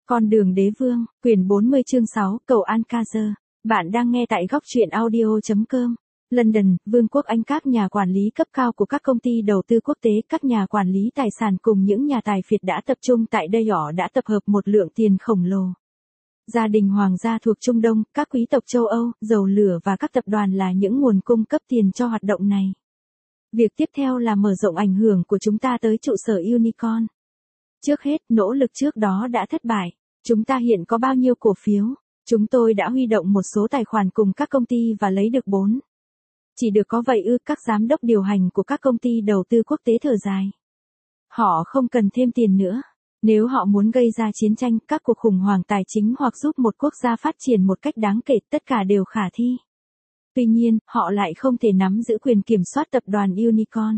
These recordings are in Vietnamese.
Con đường đế vương, quyển 40 chương 6, cầu Alcazar. Bạn đang nghe tại góc truyện audio.com. London, Vương quốc Anh. Các nhà quản lý cấp cao của các công ty đầu tư quốc tế, các nhà quản lý tài sản cùng những nhà tài phiệt đã tập trung tại đây. Họ đã tập hợp một lượng tiền khổng lồ. Gia đình hoàng gia thuộc Trung Đông, các quý tộc châu Âu, dầu lửa và các tập đoàn là những nguồn cung cấp tiền cho hoạt động này. Việc tiếp theo là mở rộng ảnh hưởng của chúng ta tới trụ sở Unicorn. Trước hết, nỗ lực trước đó đã thất bại. Chúng ta hiện có bao nhiêu cổ phiếu? Chúng tôi đã huy động một số tài khoản cùng các công ty và lấy được 4. Chỉ được có vậy ư? Các giám đốc điều hành của các công ty đầu tư quốc tế thở dài. Họ không cần thêm tiền nữa. Nếu họ muốn gây ra chiến tranh, các cuộc khủng hoảng tài chính hoặc giúp một quốc gia phát triển một cách đáng kể, tất cả đều khả thi. Tuy nhiên, họ lại không thể nắm giữ quyền kiểm soát tập đoàn Unicorn.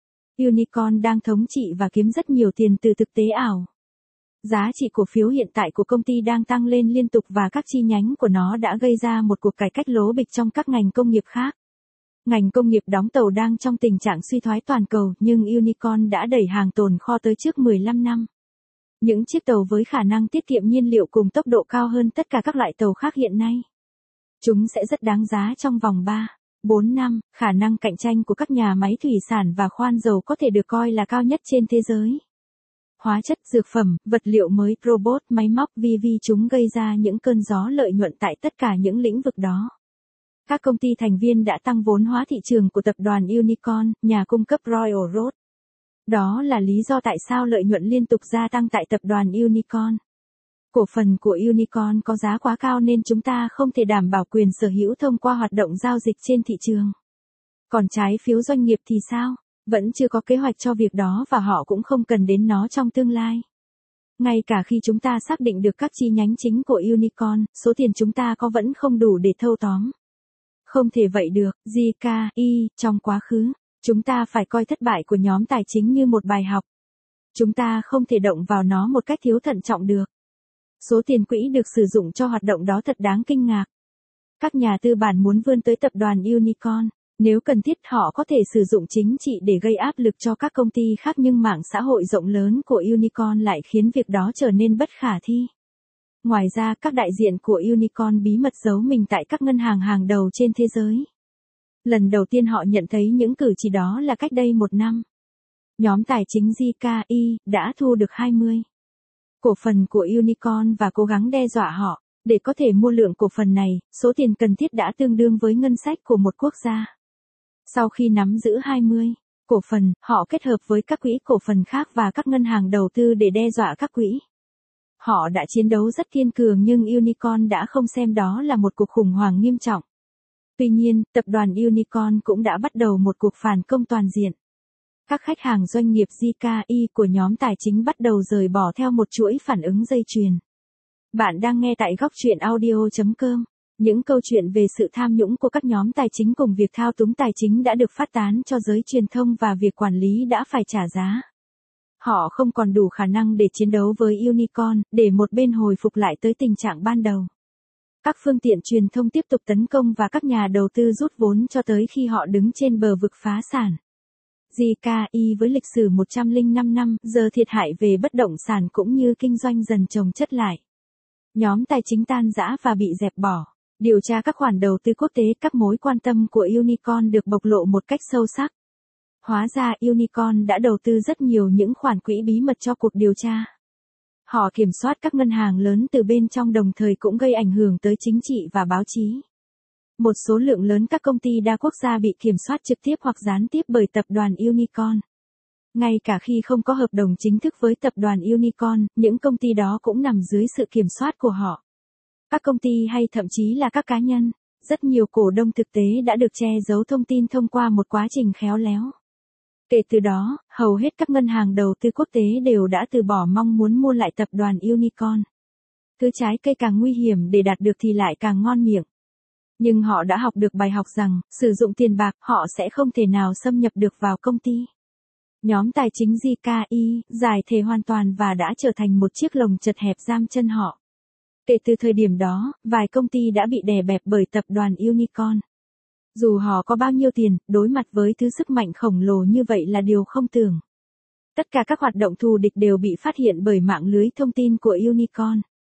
Unicorn đang thống trị và kiếm rất nhiều tiền từ thực tế ảo. Giá trị cổ phiếu hiện tại của công ty đang tăng lên liên tục và các chi nhánh của nó đã gây ra một cuộc cải cách lố bịch trong các ngành công nghiệp khác. Ngành công nghiệp đóng tàu đang trong tình trạng suy thoái toàn cầu, nhưng Unicorn đã đẩy hàng tồn kho tới trước 15 năm. Những chiếc tàu với khả năng tiết kiệm nhiên liệu cùng tốc độ cao hơn tất cả các loại tàu khác hiện nay. Chúng sẽ rất đáng giá trong vòng 4 năm, khả năng cạnh tranh của các nhà máy thủy sản và khoan dầu có thể được coi là cao nhất trên thế giới. Hóa chất, dược phẩm, vật liệu mới, robot, máy móc, chúng gây ra những cơn gió lợi nhuận tại tất cả những lĩnh vực đó. Các công ty thành viên đã tăng vốn hóa thị trường của tập đoàn Unicorn, nhà cung cấp Royal Road. Đó là lý do tại sao lợi nhuận liên tục gia tăng tại tập đoàn Unicorn. Cổ phần của Unicorn có giá quá cao nên chúng ta không thể đảm bảo quyền sở hữu thông qua hoạt động giao dịch trên thị trường. Còn trái phiếu doanh nghiệp thì sao? Vẫn chưa có kế hoạch cho việc đó và họ cũng không cần đến nó trong tương lai. Ngay cả khi chúng ta xác định được các chi nhánh chính của Unicorn, số tiền chúng ta có vẫn không đủ để thâu tóm. Không thể vậy được, GKI, trong quá khứ, chúng ta phải coi thất bại của nhóm tài chính như một bài học. Chúng ta không thể động vào nó một cách thiếu thận trọng được. Số tiền quỹ được sử dụng cho hoạt động đó thật đáng kinh ngạc. Các nhà tư bản muốn vươn tới tập đoàn Unicorn. Nếu cần thiết họ có thể sử dụng chính trị để gây áp lực cho các công ty khác, nhưng mạng xã hội rộng lớn của Unicorn lại khiến việc đó trở nên bất khả thi. Ngoài ra, các đại diện của Unicorn bí mật giấu mình tại các ngân hàng hàng đầu trên thế giới. Lần đầu tiên họ nhận thấy những cử chỉ đó là cách đây 1 năm. Nhóm tài chính GKI đã thu được 20 cổ phần của Unicorn và cố gắng đe dọa họ. Để có thể mua lượng cổ phần này, số tiền cần thiết đã tương đương với ngân sách của một quốc gia. Sau khi nắm giữ 20 cổ phần, họ kết hợp với các quỹ cổ phần khác và các ngân hàng đầu tư để đe dọa các quỹ. Họ đã chiến đấu rất kiên cường nhưng Unicorn đã không xem đó là một cuộc khủng hoảng nghiêm trọng. Tuy nhiên, tập đoàn Unicorn cũng đã bắt đầu một cuộc phản công toàn diện. Các khách hàng doanh nghiệp GKI của nhóm tài chính bắt đầu rời bỏ theo một chuỗi phản ứng dây chuyền. Bạn đang nghe tại góc truyện audio.com. Những câu chuyện về sự tham nhũng của các nhóm tài chính cùng việc thao túng tài chính đã được phát tán cho giới truyền thông và việc quản lý đã phải trả giá. Họ không còn đủ khả năng để chiến đấu với Unicorn, để một bên hồi phục lại tới tình trạng ban đầu. Các phương tiện truyền thông tiếp tục tấn công và các nhà đầu tư rút vốn cho tới khi họ đứng trên bờ vực phá sản. GKI với lịch sử 105 năm giờ thiệt hại về bất động sản cũng như kinh doanh dần chồng chất lại. Nhóm tài chính tan rã và bị dẹp bỏ. Điều tra các khoản đầu tư quốc tế, các mối quan tâm của Unicorn được bộc lộ một cách sâu sắc. Hóa ra Unicorn đã đầu tư rất nhiều những khoản quỹ bí mật cho cuộc điều tra. Họ kiểm soát các ngân hàng lớn từ bên trong, đồng thời cũng gây ảnh hưởng tới chính trị và báo chí. Một số lượng lớn các công ty đa quốc gia bị kiểm soát trực tiếp hoặc gián tiếp bởi tập đoàn Unicorn. Ngay cả khi không có hợp đồng chính thức với tập đoàn Unicorn, những công ty đó cũng nằm dưới sự kiểm soát của họ. Các công ty hay thậm chí là các cá nhân, rất nhiều cổ đông thực tế đã được che giấu thông tin thông qua một quá trình khéo léo. Kể từ đó, hầu hết các ngân hàng đầu tư quốc tế đều đã từ bỏ mong muốn mua lại tập đoàn Unicorn. Cứ trái cây càng nguy hiểm để đạt được thì lại càng ngon miệng. Nhưng họ đã học được bài học rằng, sử dụng tiền bạc, họ sẽ không thể nào xâm nhập được vào công ty. Nhóm tài chính GKI giải thể hoàn toàn và đã trở thành một chiếc lồng chật hẹp giam chân họ. Kể từ thời điểm đó, vài công ty đã bị đè bẹp bởi tập đoàn Unicorn. Dù họ có bao nhiêu tiền, đối mặt với thứ sức mạnh khổng lồ như vậy là điều không tưởng. Tất cả các hoạt động thù địch đều bị phát hiện bởi mạng lưới thông tin của Unicorn.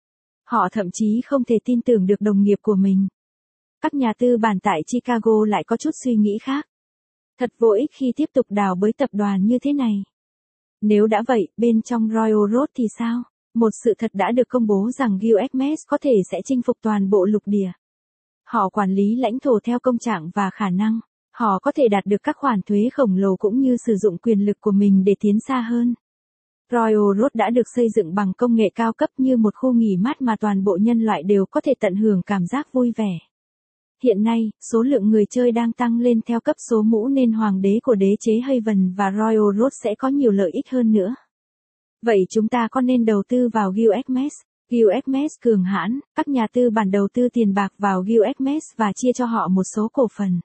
Họ thậm chí không thể tin tưởng được đồng nghiệp của mình. Các nhà tư bản tại Chicago lại có chút suy nghĩ khác. Thật vô ích khi tiếp tục đào bới tập đoàn như thế này. Nếu đã vậy, bên trong Royal Road thì sao? Một sự thật đã được công bố rằng USMS có thể sẽ chinh phục toàn bộ lục địa. Họ quản lý lãnh thổ theo công trạng và khả năng. Họ có thể đạt được các khoản thuế khổng lồ cũng như sử dụng quyền lực của mình để tiến xa hơn. Royal Road đã được xây dựng bằng công nghệ cao cấp như một khu nghỉ mát mà toàn bộ nhân loại đều có thể tận hưởng cảm giác vui vẻ. Hiện nay, số lượng người chơi đang tăng lên theo cấp số mũ nên hoàng đế của đế chế Haven và Royal Road sẽ có nhiều lợi ích hơn nữa. Vậy chúng ta có nên đầu tư vào USMS? USMS cường hãn, các nhà tư bản đầu tư tiền bạc vào USMS và chia cho họ một số cổ phần.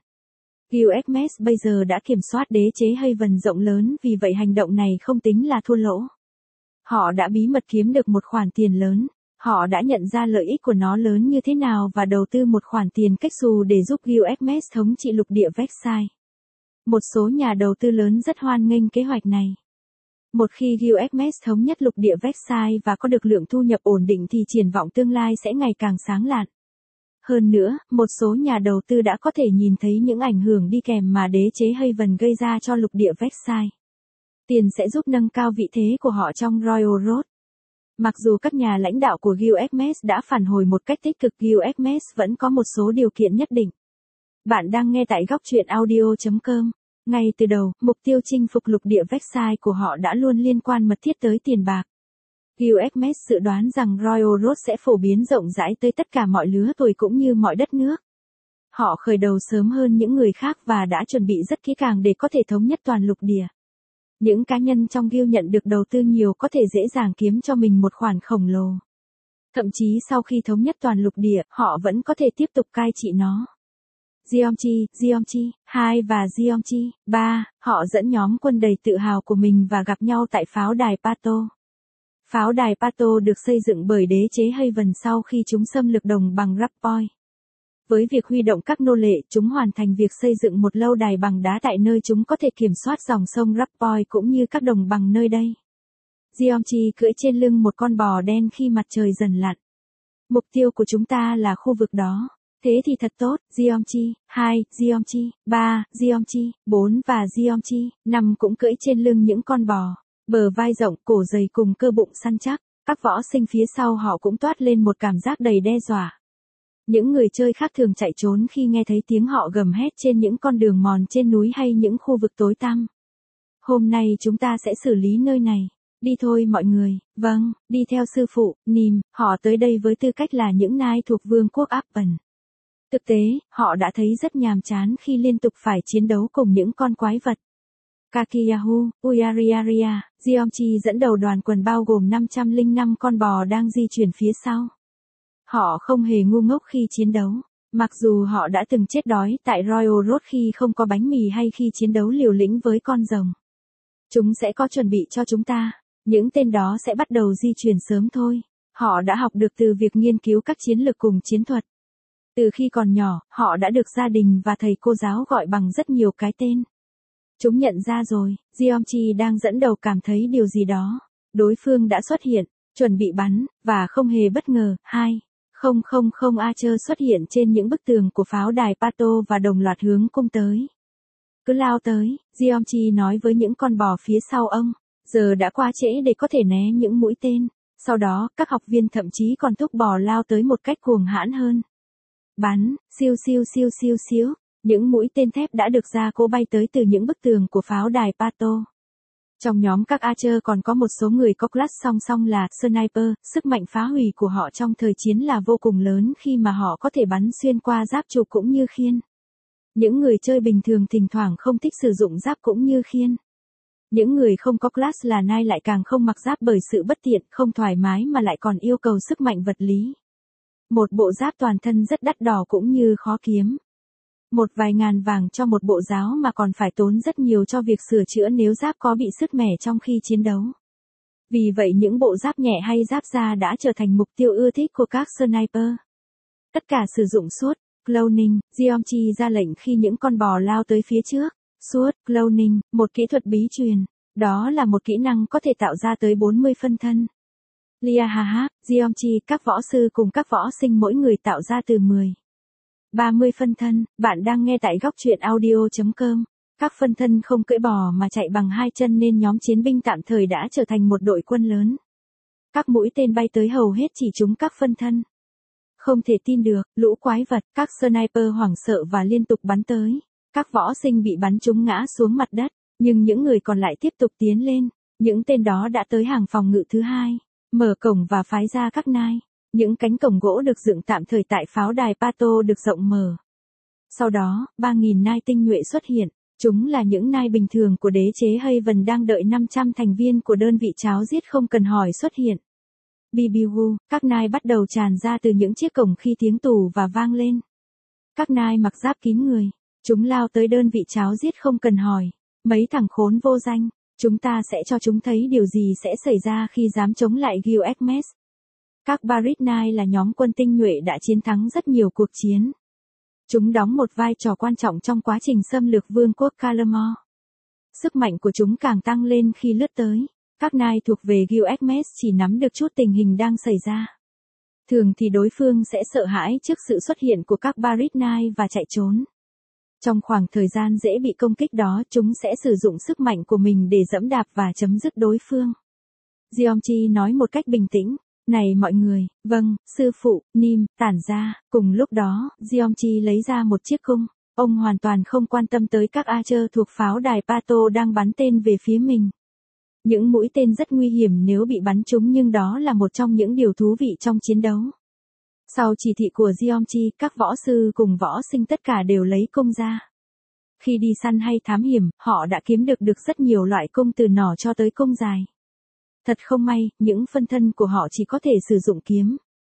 USMS bây giờ đã kiểm soát đế chế Haven rộng lớn, vì vậy hành động này không tính là thua lỗ. Họ đã bí mật kiếm được một khoản tiền lớn. Họ đã nhận ra lợi ích của nó lớn như thế nào và đầu tư một khoản tiền cách xù để giúp USMS thống trị lục địa Versailles. Một số nhà đầu tư lớn rất hoan nghênh kế hoạch này. Một khi USMS thống nhất lục địa Versailles và có được lượng thu nhập ổn định thì triển vọng tương lai sẽ ngày càng sáng lạn. Hơn nữa, một số nhà đầu tư đã có thể nhìn thấy những ảnh hưởng đi kèm mà đế chế Haven gây ra cho lục địa Versailles. Tiền sẽ giúp nâng cao vị thế của họ trong Royal Road. Mặc dù các nhà lãnh đạo của USMS đã phản hồi một cách tích cực, USMS vẫn có một số điều kiện nhất định. Bạn đang nghe tại góc truyện audio.com. Ngay từ đầu, mục tiêu chinh phục lục địa Versailles của họ đã luôn liên quan mật thiết tới tiền bạc. USMS dự đoán rằng Royal Road sẽ phổ biến rộng rãi tới tất cả mọi lứa tuổi cũng như mọi đất nước. Họ khởi đầu sớm hơn những người khác và đã chuẩn bị rất kỹ càng để có thể thống nhất toàn lục địa. Những cá nhân trong guild nhận được đầu tư nhiều có thể dễ dàng kiếm cho mình một khoản khổng lồ. Thậm chí sau khi thống nhất toàn lục địa, họ vẫn có thể tiếp tục cai trị nó. Giomchi 2 và Giomchi 3, họ dẫn nhóm quân đầy tự hào của mình và gặp nhau tại pháo đài Pato. Pháo đài Pato được xây dựng bởi đế chế Haven sau khi chúng xâm lược đồng bằng Rapoi. Với việc huy động các nô lệ, chúng hoàn thành việc xây dựng một lâu đài bằng đá tại nơi chúng có thể kiểm soát dòng sông Rapoi cũng như các đồng bằng nơi đây. Giomchi cưỡi trên lưng một con bò đen khi mặt trời dần lặn. Mục tiêu của chúng ta là khu vực đó. Thế thì thật tốt, Giomchi 2, Giomchi 3, Giomchi 4 và Giomchi 5 cũng cưỡi trên lưng những con bò. Bờ vai rộng, cổ dày cùng cơ bụng săn chắc, các võ sinh phía sau họ cũng toát lên một cảm giác đầy đe dọa. Những người chơi khác thường chạy trốn khi nghe thấy tiếng họ gầm hét trên những con đường mòn trên núi hay những khu vực tối tăm. Hôm nay chúng ta sẽ xử lý nơi này. Đi thôi mọi người, vâng, đi theo sư phụ, Nim, họ tới đây với tư cách là những nai thuộc vương quốc Appen. Thực tế, họ đã thấy rất nhàm chán khi liên tục phải chiến đấu cùng những con quái vật. Kakiyahu, Uyariaria, Giomchi dẫn đầu đoàn quần bao gồm 505 con bò đang di chuyển phía sau. Họ không hề ngu ngốc khi chiến đấu, mặc dù họ đã từng chết đói tại Royal Road khi không có bánh mì hay khi chiến đấu liều lĩnh với con rồng. Chúng sẽ có chuẩn bị cho chúng ta, những tên đó sẽ bắt đầu di chuyển sớm thôi. Họ đã học được từ việc nghiên cứu các chiến lược cùng chiến thuật. Từ khi còn nhỏ, họ đã được gia đình và thầy cô giáo gọi bằng rất nhiều cái tên. Chúng nhận ra rồi, Giomchi đang dẫn đầu cảm thấy điều gì đó. Đối phương đã xuất hiện, chuẩn bị bắn, và không hề bất ngờ, 2,000 Archer xuất hiện trên những bức tường của pháo đài Pato và đồng loạt hướng cung tới. Cứ lao tới, Giomchi nói với những con bò phía sau ông, giờ đã quá trễ để có thể né những mũi tên. Sau đó, các học viên thậm chí còn thúc bò lao tới một cách cuồng hãn hơn. Bắn, siêu, những mũi tên thép đã được gia cố bay tới từ những bức tường của pháo đài Pato. Trong nhóm các Archer còn có một số người có class song song là Sniper, sức mạnh phá hủy của họ trong thời chiến là vô cùng lớn khi mà họ có thể bắn xuyên qua giáp trụ cũng như khiên. Những người chơi bình thường thỉnh thoảng không thích sử dụng giáp cũng như khiên. Những người không có class là Knight lại càng không mặc giáp bởi sự bất tiện, không thoải mái mà lại còn yêu cầu sức mạnh vật lý. Một bộ giáp toàn thân rất đắt đỏ cũng như khó kiếm. Một vài ngàn vàng cho một bộ giáo mà còn phải tốn rất nhiều cho việc sửa chữa nếu giáp có bị sứt mẻ trong khi chiến đấu. Vì vậy những bộ giáp nhẹ hay giáp da đã trở thành mục tiêu ưa thích của các sniper. Tất cả sử dụng suốt, cloning, Giomchi ra lệnh khi những con bò lao tới phía trước. Suốt, cloning, một kỹ thuật bí truyền. Đó là một kỹ năng có thể tạo ra tới 40 phân thân. Liahaha, Geomchi, các võ sư cùng các võ sinh mỗi người tạo ra từ 30 phân thân, bạn đang nghe tại góc truyện audio.com. Các phân thân không cưỡi bò mà chạy bằng hai chân nên nhóm chiến binh tạm thời đã trở thành một đội quân lớn. Các mũi tên bay tới hầu hết chỉ trúng các phân thân. Không thể tin được, lũ quái vật, các sniper hoảng sợ và liên tục bắn tới. Các võ sinh bị bắn trúng ngã xuống mặt đất, nhưng những người còn lại tiếp tục tiến lên. Những tên đó đã tới hàng phòng ngự thứ hai, mở cổng và phái ra các nai. Những cánh cổng gỗ được dựng tạm thời tại pháo đài Pato được rộng mở. Sau đó, 3.000 nai tinh nhuệ xuất hiện. Chúng là những nai bình thường của đế chế Haven đang đợi 500 thành viên của đơn vị cháo giết không cần hỏi xuất hiện. Bibiu, các nai bắt đầu tràn ra từ những chiếc cổng khi tiếng tù và vang lên. Các nai mặc giáp kín người. Chúng lao tới đơn vị cháo giết không cần hỏi. Mấy thằng khốn vô danh. Chúng ta sẽ cho chúng thấy điều gì sẽ xảy ra khi dám chống lại Gilgamesh. Các Barit Nai là nhóm quân tinh nhuệ đã chiến thắng rất nhiều cuộc chiến. Chúng đóng một vai trò quan trọng trong quá trình xâm lược vương quốc Kalamor. Sức mạnh của chúng càng tăng lên khi lướt tới. Các nai thuộc về Gilgamesh chỉ nắm được chút tình hình đang xảy ra. Thường thì đối phương sẽ sợ hãi trước sự xuất hiện của các Barit Nai và chạy trốn. Trong khoảng thời gian dễ bị công kích đó, chúng sẽ sử dụng sức mạnh của mình để dẫm đạp và chấm dứt đối phương. Geomchi nói một cách bình tĩnh. Này mọi người, vâng, sư phụ, Nim, tản ra. Cùng lúc đó, Geomchi lấy ra một chiếc cung. Ông hoàn toàn không quan tâm tới các archer thuộc pháo đài Pato đang bắn tên về phía mình. Những mũi tên rất nguy hiểm nếu bị bắn trúng nhưng đó là một trong những điều thú vị trong chiến đấu. Sau chỉ thị của Geomchi, các võ sư cùng võ sinh tất cả đều lấy cung ra. Khi đi săn hay thám hiểm, họ đã kiếm được rất nhiều loại cung từ nỏ cho tới cung dài. Thật không may, những phân thân của họ chỉ có thể sử dụng kiếm.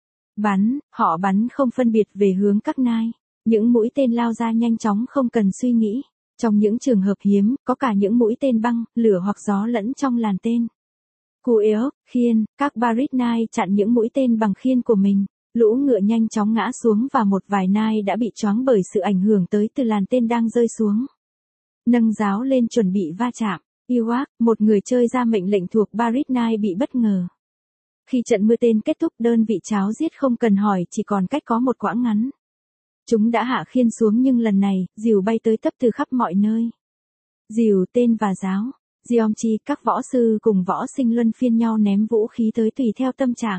Họ bắn không phân biệt về hướng các nai. Những mũi tên lao ra nhanh chóng không cần suy nghĩ. Trong những trường hợp hiếm, có cả những mũi tên băng, lửa hoặc gió lẫn trong làn tên. Cueok, khiên, các Barit Nai chặn những mũi tên bằng khiên của mình. Lũ ngựa nhanh chóng ngã xuống và một vài nai đã bị choáng bởi sự ảnh hưởng tới từ làn tên đang rơi xuống. Nâng giáo lên chuẩn bị va chạm. Iwak, một người chơi ra mệnh lệnh thuộc Barit Nai bị bất ngờ. Khi trận mưa tên kết thúc, đơn vị cháo giết không cần hỏi chỉ còn cách có một quãng ngắn. Chúng đã hạ khiên xuống nhưng lần này, rìu bay tới tấp từ khắp mọi nơi. Rìu, tên và giáo. Geomchi, các võ sư cùng võ sinh luân phiên nhau ném vũ khí tới tùy theo tâm trạng.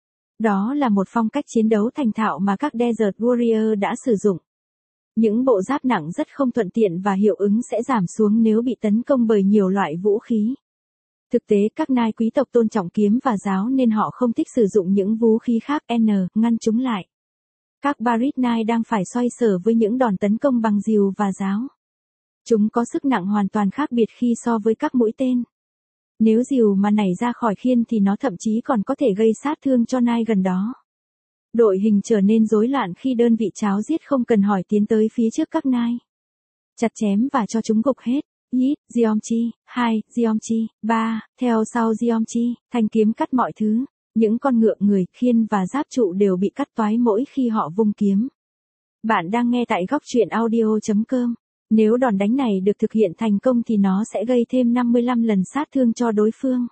Đó là một phong cách chiến đấu thành thạo mà các Desert Warrior đã sử dụng. Những bộ giáp nặng rất không thuận tiện và hiệu ứng sẽ giảm xuống nếu bị tấn công bởi nhiều loại vũ khí. Thực tế các nai quý tộc tôn trọng kiếm và giáo nên họ không thích sử dụng những vũ khí khác ngăn chúng lại. Các Barit Nai đang phải xoay sở với những đòn tấn công bằng rìu và giáo. Chúng có sức nặng hoàn toàn khác biệt khi so với các mũi tên. Nếu rìu mà nảy ra khỏi khiên thì nó thậm chí còn có thể gây sát thương cho nai gần đó. Đội hình trở nên rối loạn khi đơn vị cháo giết không cần hỏi tiến tới phía trước các nai. Chặt chém và cho chúng gục hết. Yít, Geomchi, 2, Geomchi, 3, theo sau Geomchi, thanh kiếm cắt mọi thứ. Những con ngựa người, khiên và giáp trụ đều bị cắt toái mỗi khi họ vung kiếm. Bạn đang nghe tại góc truyện audio.com. Nếu đòn đánh này được thực hiện thành công thì nó sẽ gây thêm 55 lần sát thương cho đối phương.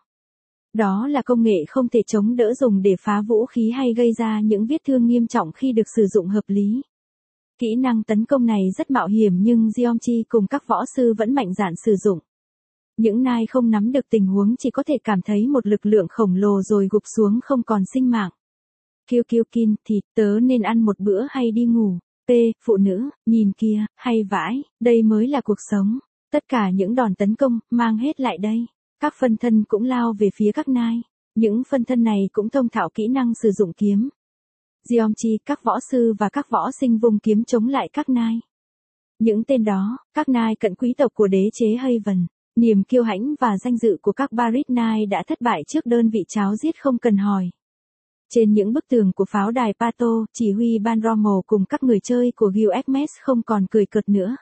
Đó là công nghệ không thể chống đỡ dùng để phá vũ khí hay gây ra những vết thương nghiêm trọng khi được sử dụng hợp lý. Kỹ năng tấn công này rất mạo hiểm nhưng Geomchi cùng các võ sư vẫn mạnh dạn sử dụng. Những nai không nắm được tình huống chỉ có thể cảm thấy một lực lượng khổng lồ rồi gục xuống không còn sinh mạng. Kyukyukin, thịt, tớ nên ăn một bữa hay đi ngủ. P, phụ nữ, nhìn kia, hay vãi, đây mới là cuộc sống. Tất cả những đòn tấn công, mang hết lại đây. Các phân thân cũng lao về phía các nai. Những phân thân này cũng thông thạo kỹ năng sử dụng kiếm. Geomchi, các võ sư và các võ sinh vùng kiếm chống lại các nai. Những tên đó, các nai cận quý tộc của đế chế Haven, niềm kiêu hãnh và danh dự của các Barit Nai đã thất bại trước đơn vị cháo giết không cần hỏi. Trên những bức tường của pháo đài Pato, chỉ huy Ban Rommel cùng các người chơi của Gilgamesh không còn cười cợt nữa.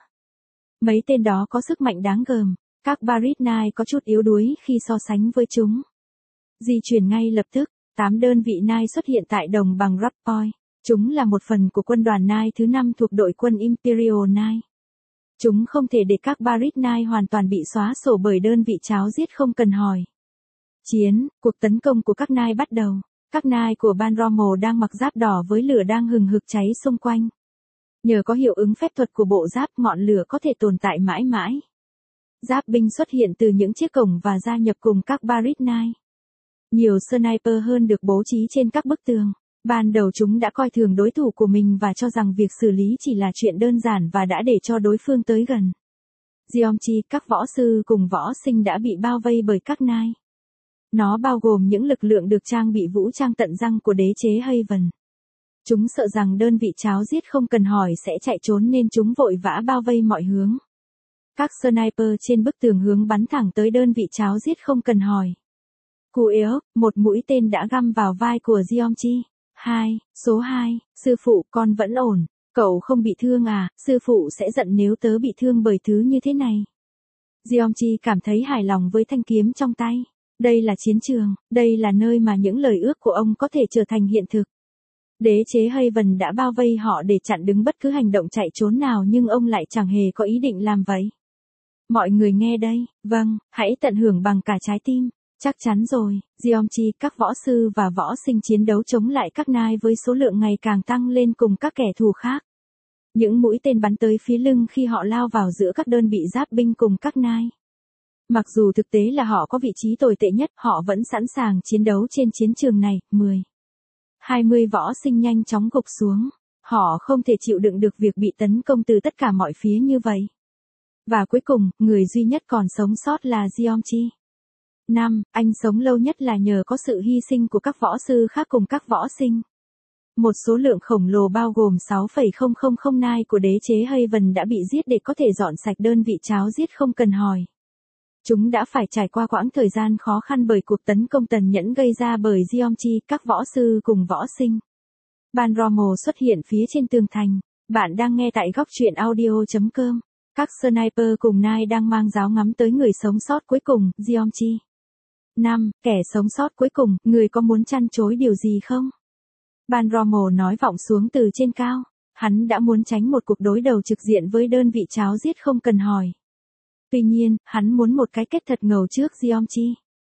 Mấy tên đó có sức mạnh đáng gờm, các Barit Nai có chút yếu đuối khi so sánh với chúng. Di chuyển ngay lập tức, 8 đơn vị Nai xuất hiện tại đồng bằng Rappoint. Chúng là một phần của quân đoàn Nai thứ 5 thuộc đội quân Imperial Nai. Chúng không thể để các Barit Nai hoàn toàn bị xóa sổ bởi đơn vị cháo giết không cần hỏi. Cuộc tấn công của các Knight bắt đầu. Các Knight của Ban Rommel đang mặc giáp đỏ với lửa đang hừng hực cháy xung quanh. Nhờ có hiệu ứng phép thuật của bộ giáp, ngọn lửa có thể tồn tại mãi mãi. Giáp binh xuất hiện từ những chiếc cổng và gia nhập cùng các Barit Knight. Nhiều sniper hơn được bố trí trên các bức tường. Ban đầu chúng đã coi thường đối thủ của mình và cho rằng việc xử lý chỉ là chuyện đơn giản và đã để cho đối phương tới gần. Geomchi, các võ sư cùng võ sinh đã bị bao vây bởi các Knight. Nó bao gồm những lực lượng được trang bị vũ trang tận răng của đế chế Haven. Chúng sợ rằng đơn vị cháo giết không cần hỏi sẽ chạy trốn nên chúng vội vã bao vây mọi hướng. Các sniper trên bức tường hướng bắn thẳng tới đơn vị cháo giết không cần hỏi. Kueok, một mũi tên đã găm vào vai của Geomchi. Số 2, sư phụ, con vẫn ổn. Cậu không bị thương à, sư phụ sẽ giận nếu tớ bị thương bởi thứ như thế này. Geomchi cảm thấy hài lòng với thanh kiếm trong tay. Đây là chiến trường, đây là nơi mà những lời ước của ông có thể trở thành hiện thực. Đế chế Haven đã bao vây họ để chặn đứng bất cứ hành động chạy trốn nào nhưng ông lại chẳng hề có ý định làm vậy. Mọi người nghe đây, vâng, hãy tận hưởng bằng cả trái tim. Chắc chắn rồi, Geomchi, các võ sư và võ sinh chiến đấu chống lại các Knight với số lượng ngày càng tăng lên cùng các kẻ thù khác. Những mũi tên bắn tới phía lưng khi họ lao vào giữa các đơn vị giáp binh cùng các Knight. Mặc dù thực tế là họ có vị trí tồi tệ nhất, họ vẫn sẵn sàng chiến đấu trên chiến trường này. 20 võ sinh nhanh chóng gục xuống. Họ không thể chịu đựng được việc bị tấn công từ tất cả mọi phía như vậy. Và cuối cùng, người duy nhất còn sống sót là Geomchi. Anh sống lâu nhất là nhờ có sự hy sinh của các võ sư khác cùng các võ sinh. Một số lượng khổng lồ bao gồm 6,000 Knight của đế chế Haven đã bị giết để có thể dọn sạch đơn vị cháo giết không cần hỏi. Chúng đã phải trải qua quãng thời gian khó khăn bởi cuộc tấn công tàn nhẫn gây ra bởi Geomchi, các võ sư cùng võ sinh. Ban Rommel xuất hiện phía trên tường thành. Bạn đang nghe tại góc truyện audio.com. Các sniper cùng Knight đang mang giáo ngắm tới người sống sót cuối cùng, Geomchi. Kẻ sống sót cuối cùng, người có muốn chăn chối điều gì không? Ban Rommel nói vọng xuống từ trên cao. Hắn đã muốn tránh một cuộc đối đầu trực diện với đơn vị cháo giết không cần hỏi. Tuy nhiên, hắn muốn một cái kết thật ngầu trước Geomchi.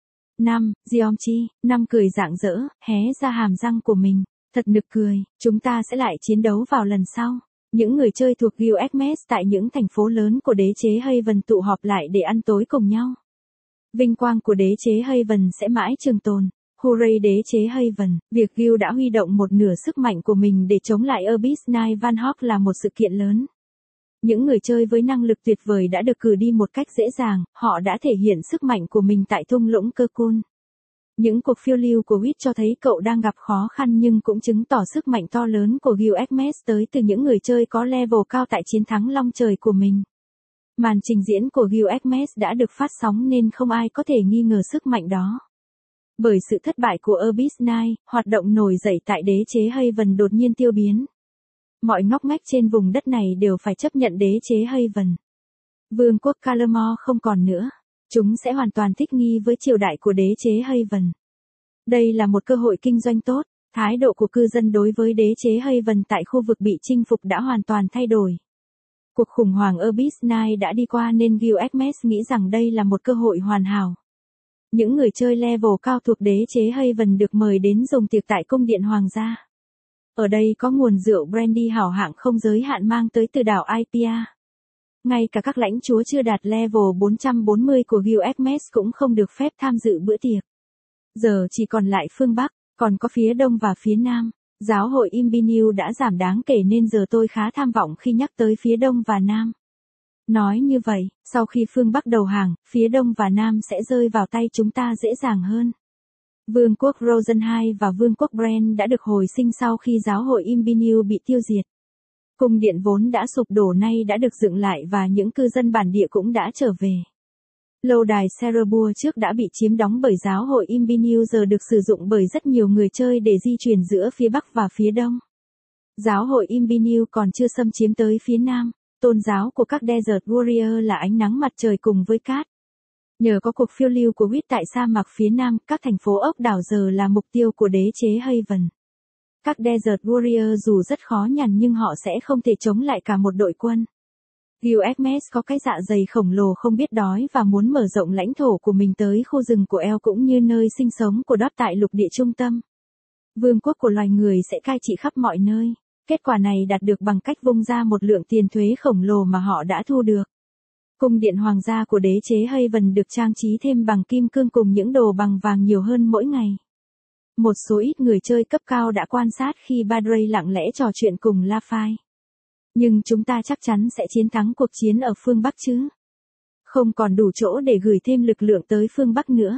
Geomchi, cười rạng rỡ, hé ra hàm răng của mình. Thật nực cười, chúng ta sẽ lại chiến đấu vào lần sau. Những người chơi thuộc Guild Hermes tại những thành phố lớn của đế chế Haven tụ họp lại để ăn tối cùng nhau. Vinh quang của đế chế Haven sẽ mãi trường tồn. Hooray đế chế Haven, việc Guild đã huy động một nửa sức mạnh của mình để chống lại Abyss Knight Van Hawk là một sự kiện lớn. Những người chơi với năng lực tuyệt vời đã được cử đi một cách dễ dàng, họ đã thể hiện sức mạnh của mình tại thung lũng Cocoon. Những cuộc phiêu lưu của Wit cho thấy cậu đang gặp khó khăn nhưng cũng chứng tỏ sức mạnh to lớn của Guild Hermes tới từ những người chơi có level cao tại chiến thắng long trời của mình. Màn trình diễn của Guild Hermes đã được phát sóng nên không ai có thể nghi ngờ sức mạnh đó. Bởi sự thất bại của Abyss Knight, hoạt động nổi dậy tại đế chế Haven đột nhiên tiêu biến. Mọi ngóc ngách trên vùng đất này đều phải chấp nhận đế chế Haven. Vương quốc Calamore không còn nữa. Chúng sẽ hoàn toàn thích nghi với triều đại của đế chế Haven. Đây là một cơ hội kinh doanh tốt. Thái độ của cư dân đối với đế chế Haven tại khu vực bị chinh phục đã hoàn toàn thay đổi. Cuộc khủng hoảng Abyss Knight đã đi qua nên Guild Hermes nghĩ rằng đây là một cơ hội hoàn hảo. Những người chơi level cao thuộc đế chế Haven được mời đến dùng tiệc tại cung điện hoàng gia. Ở đây có nguồn rượu brandy hảo hạng không giới hạn mang tới từ đảo Ipia. Ngay cả các lãnh chúa chưa đạt level 440 của Guild Hermes cũng không được phép tham dự bữa tiệc. Giờ chỉ còn lại phương Bắc, còn có phía Đông và phía Nam. Giáo hội Imbiniu đã giảm đáng kể nên giờ tôi khá tham vọng khi nhắc tới phía Đông và Nam. Nói như vậy, sau khi phương Bắc đầu hàng, phía Đông và Nam sẽ rơi vào tay chúng ta dễ dàng hơn. Vương quốc Rosenheim và Vương quốc Bren đã được hồi sinh sau khi giáo hội Imbiniu bị tiêu diệt. Cung điện vốn đã sụp đổ nay đã được dựng lại và những cư dân bản địa cũng đã trở về. Lâu đài Cerebur trước đã bị chiếm đóng bởi giáo hội Imbiniu giờ được sử dụng bởi rất nhiều người chơi để di chuyển giữa phía Bắc và phía Đông. Giáo hội Imbiniu còn chưa xâm chiếm tới phía Nam. Tôn giáo của các Desert Warrior là ánh nắng mặt trời cùng với cát. Nhờ có cuộc phiêu lưu của Wit tại sa mạc phía Nam, các thành phố ốc đảo giờ là mục tiêu của đế chế Haven. Các Desert Warrior dù rất khó nhằn nhưng họ sẽ không thể chống lại cả một đội quân. Gilgamesh có cái dạ dày khổng lồ không biết đói và muốn mở rộng lãnh thổ của mình tới khu rừng của El cũng như nơi sinh sống của Dot tại lục địa trung tâm. Vương quốc của loài người sẽ cai trị khắp mọi nơi. Kết quả này đạt được bằng cách vung ra một lượng tiền thuế khổng lồ mà họ đã thu được. Cung điện hoàng gia của đế chế Haven được trang trí thêm bằng kim cương cùng những đồ bằng vàng nhiều hơn mỗi ngày. Một số ít người chơi cấp cao đã quan sát khi Badray lặng lẽ trò chuyện cùng Lafay. Nhưng chúng ta chắc chắn sẽ chiến thắng cuộc chiến ở phương Bắc chứ. Không còn đủ chỗ để gửi thêm lực lượng tới phương Bắc nữa.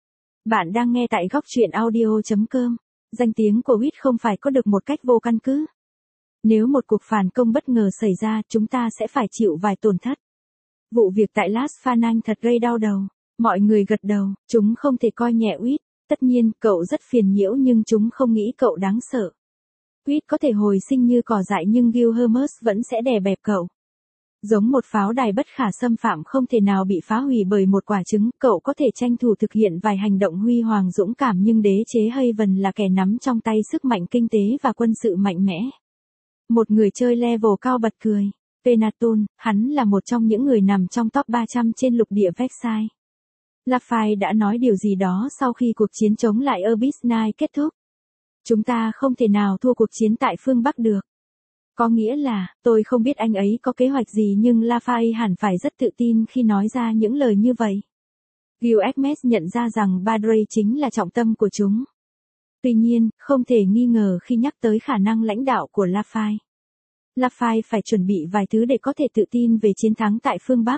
Bạn đang nghe tại góc truyện audio.com. Danh tiếng của Wit không phải có được một cách vô căn cứ. Nếu một cuộc phản công bất ngờ xảy ra, chúng ta sẽ phải chịu vài tổn thất. Vụ việc tại Las Fanang thật gây đau đầu. Mọi người gật đầu, chúng không thể coi nhẹ Wit. Tất nhiên, cậu rất phiền nhiễu nhưng chúng không nghĩ cậu đáng sợ. Wit có thể hồi sinh như cỏ dại nhưng Gilgamesh vẫn sẽ đè bẹp cậu. Giống một pháo đài bất khả xâm phạm không thể nào bị phá hủy bởi một quả trứng, cậu có thể tranh thủ thực hiện vài hành động huy hoàng dũng cảm nhưng đế chế Haven là kẻ nắm trong tay sức mạnh kinh tế và quân sự mạnh mẽ. Một người chơi level cao bật cười. Penaton, hắn là một trong những người nằm trong top 300 trên lục địa Vexai. Lafay đã nói điều gì đó sau khi cuộc chiến chống lại Abyss Knight kết thúc. Chúng ta không thể nào thua cuộc chiến tại phương Bắc được. Có nghĩa là, tôi không biết anh ấy có kế hoạch gì nhưng Lafay hẳn phải rất tự tin khi nói ra những lời như vậy. Gilgamesh nhận ra rằng Badray chính là trọng tâm của chúng. Tuy nhiên, không thể nghi ngờ khi nhắc tới khả năng lãnh đạo của Lafay. Lafay phải chuẩn bị vài thứ để có thể tự tin về chiến thắng tại phương Bắc.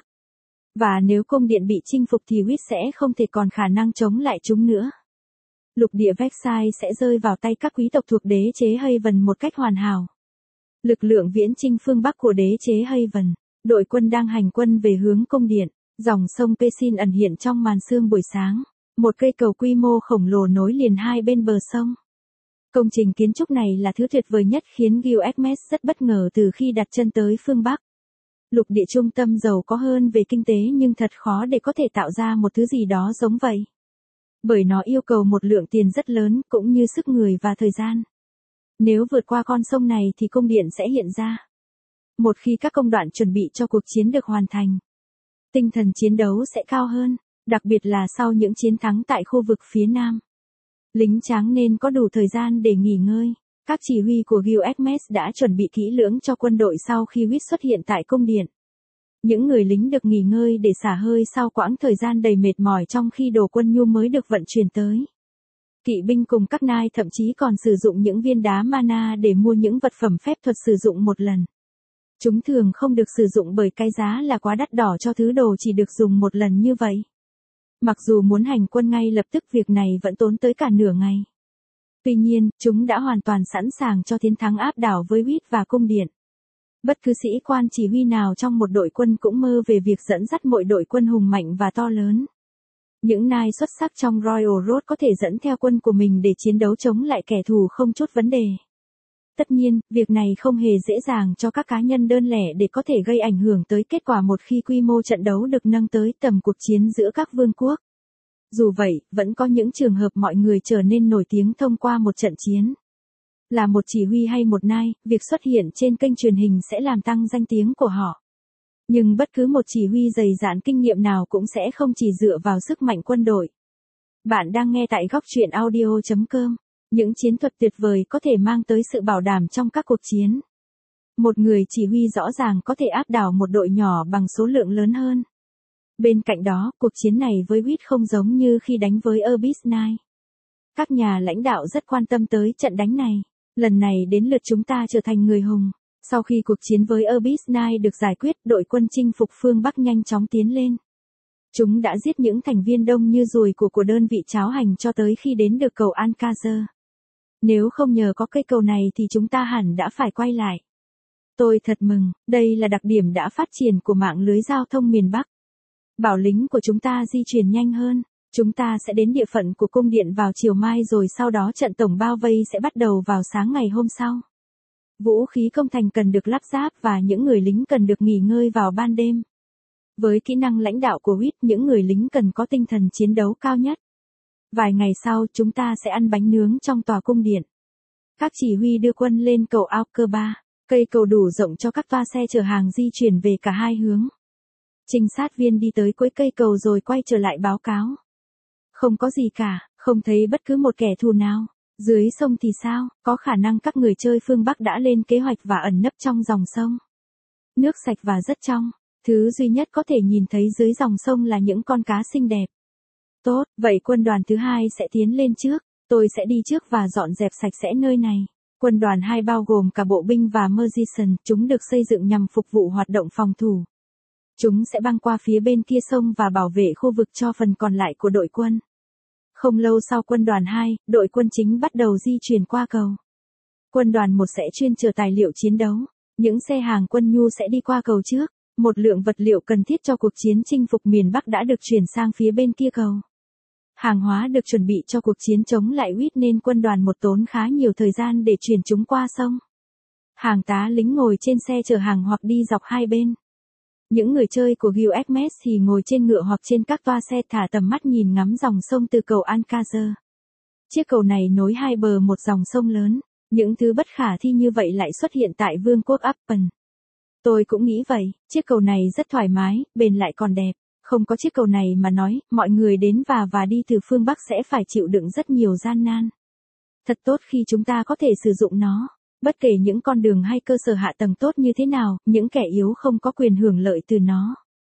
Và nếu cung điện bị chinh phục thì Wit sẽ không thể còn khả năng chống lại chúng nữa. Lục địa Vexai sẽ rơi vào tay các quý tộc thuộc đế chế Haven một cách hoàn hảo. Lực lượng viễn chinh phương Bắc của đế chế Haven, đội quân đang hành quân về hướng cung điện, dòng sông Pesin ẩn hiện trong màn sương buổi sáng, một cây cầu quy mô khổng lồ nối liền hai bên bờ sông. Công trình kiến trúc này là thứ tuyệt vời nhất khiến Gilgamesh rất bất ngờ từ khi đặt chân tới phương Bắc. Lục địa trung tâm giàu có hơn về kinh tế nhưng thật khó để có thể tạo ra một thứ gì đó giống vậy. Bởi nó yêu cầu một lượng tiền rất lớn cũng như sức người và thời gian. Nếu vượt qua con sông này thì cung điện sẽ hiện ra. Một khi các công đoạn chuẩn bị cho cuộc chiến được hoàn thành, tinh thần chiến đấu sẽ cao hơn, đặc biệt là sau những chiến thắng tại khu vực phía Nam. Lính tráng nên có đủ thời gian để nghỉ ngơi. Các chỉ huy của Gilgamesh đã chuẩn bị kỹ lưỡng cho quân đội sau khi Wit xuất hiện tại cung điện. Những người lính được nghỉ ngơi để xả hơi sau quãng thời gian đầy mệt mỏi trong khi đồ quân nhu mới được vận chuyển tới. Kỵ binh cùng các nai thậm chí còn sử dụng những viên đá mana để mua những vật phẩm phép thuật sử dụng một lần. Chúng thường không được sử dụng bởi cái giá là quá đắt đỏ cho thứ đồ chỉ được dùng một lần như vậy. Mặc dù muốn hành quân ngay lập tức việc này vẫn tốn tới cả nửa ngày. Tuy nhiên, chúng đã hoàn toàn sẵn sàng cho chiến thắng áp đảo với Wit và cung điện. Bất cứ sĩ quan chỉ huy nào trong một đội quân cũng mơ về việc dẫn dắt mọi đội quân hùng mạnh và to lớn. Những nai xuất sắc trong Royal Road có thể dẫn theo quân của mình để chiến đấu chống lại kẻ thù không chút vấn đề. Tất nhiên, việc này không hề dễ dàng cho các cá nhân đơn lẻ để có thể gây ảnh hưởng tới kết quả một khi quy mô trận đấu được nâng tới tầm cuộc chiến giữa các vương quốc. Dù vậy, vẫn có những trường hợp mọi người trở nên nổi tiếng thông qua một trận chiến. Là một chỉ huy hay một nai, việc xuất hiện trên kênh truyền hình sẽ làm tăng danh tiếng của họ. Nhưng bất cứ một chỉ huy dày dạn kinh nghiệm nào cũng sẽ không chỉ dựa vào sức mạnh quân đội. Bạn đang nghe tại góc truyện audio.com. Những chiến thuật tuyệt vời có thể mang tới sự bảo đảm trong các cuộc chiến. Một người chỉ huy rõ ràng có thể áp đảo một đội nhỏ bằng số lượng lớn hơn. Bên cạnh đó, cuộc chiến này với Wit không giống như khi đánh với Abyss Knight. Các nhà lãnh đạo rất quan tâm tới trận đánh này. Lần này đến lượt chúng ta trở thành người hùng. Sau khi cuộc chiến với Abyss Knight được giải quyết, đội quân chinh phục phương Bắc nhanh chóng tiến lên. Chúng đã giết những thành viên đông như ruồi của đơn vị cháo hành cho tới khi đến được cầu Alcazar. Nếu không nhờ có cây cầu này thì chúng ta hẳn đã phải quay lại. Tôi thật mừng, đây là đặc điểm đã phát triển của mạng lưới giao thông miền Bắc. Bảo lính của chúng ta di chuyển nhanh hơn. Chúng ta sẽ đến địa phận của cung điện vào chiều mai rồi sau đó trận tổng bao vây sẽ bắt đầu vào sáng ngày hôm sau. Vũ khí công thành cần được lắp ráp và những người lính cần được nghỉ ngơi vào ban đêm. Với kỹ năng lãnh đạo của Wit, những người lính cần có tinh thần chiến đấu cao nhất. Vài ngày sau, chúng ta sẽ ăn bánh nướng trong tòa cung điện. Các chỉ huy đưa quân lên cầu Alcazar. Cây cầu đủ rộng cho các toa xe chở hàng di chuyển về cả hai hướng. Trinh sát viên đi tới cuối cây cầu rồi quay trở lại báo cáo. Không có gì cả, không thấy bất cứ một kẻ thù nào. Dưới sông thì sao, có khả năng các người chơi phương Bắc đã lên kế hoạch và ẩn nấp trong dòng sông. Nước sạch và rất trong, thứ duy nhất có thể nhìn thấy dưới dòng sông là những con cá xinh đẹp. Tốt, vậy quân đoàn thứ hai sẽ tiến lên trước, tôi sẽ đi trước và dọn dẹp sạch sẽ nơi này. Quân đoàn 2 bao gồm cả bộ binh và Mercenaries, chúng được xây dựng nhằm phục vụ hoạt động phòng thủ. Chúng sẽ băng qua phía bên kia sông và bảo vệ khu vực cho phần còn lại của đội quân. Không lâu sau quân đoàn 2, đội quân chính bắt đầu di chuyển qua cầu. Quân đoàn 1 sẽ chuyên chở tài liệu chiến đấu. Những xe hàng quân nhu sẽ đi qua cầu trước. Một lượng vật liệu cần thiết cho cuộc chiến chinh phục miền Bắc đã được chuyển sang phía bên kia cầu. Hàng hóa được chuẩn bị cho cuộc chiến chống lại Whit nên quân đoàn 1 tốn khá nhiều thời gian để chuyển chúng qua sông. Hàng tá lính ngồi trên xe chở hàng hoặc đi dọc hai bên. Những người chơi của Guild thì ngồi trên ngựa hoặc trên các toa xe thả tầm mắt nhìn ngắm dòng sông từ cầu Alcazar. Chiếc cầu này nối hai bờ một dòng sông lớn. Những thứ bất khả thi như vậy lại xuất hiện tại Vương quốc Appen. Tôi cũng nghĩ vậy, chiếc cầu này rất thoải mái, bền lại còn đẹp. Không có chiếc cầu này mà nói, mọi người đến và đi từ phương Bắc sẽ phải chịu đựng rất nhiều gian nan. Thật tốt khi chúng ta có thể sử dụng nó. Bất kể những con đường hay cơ sở hạ tầng tốt như thế nào, những kẻ yếu không có quyền hưởng lợi từ nó.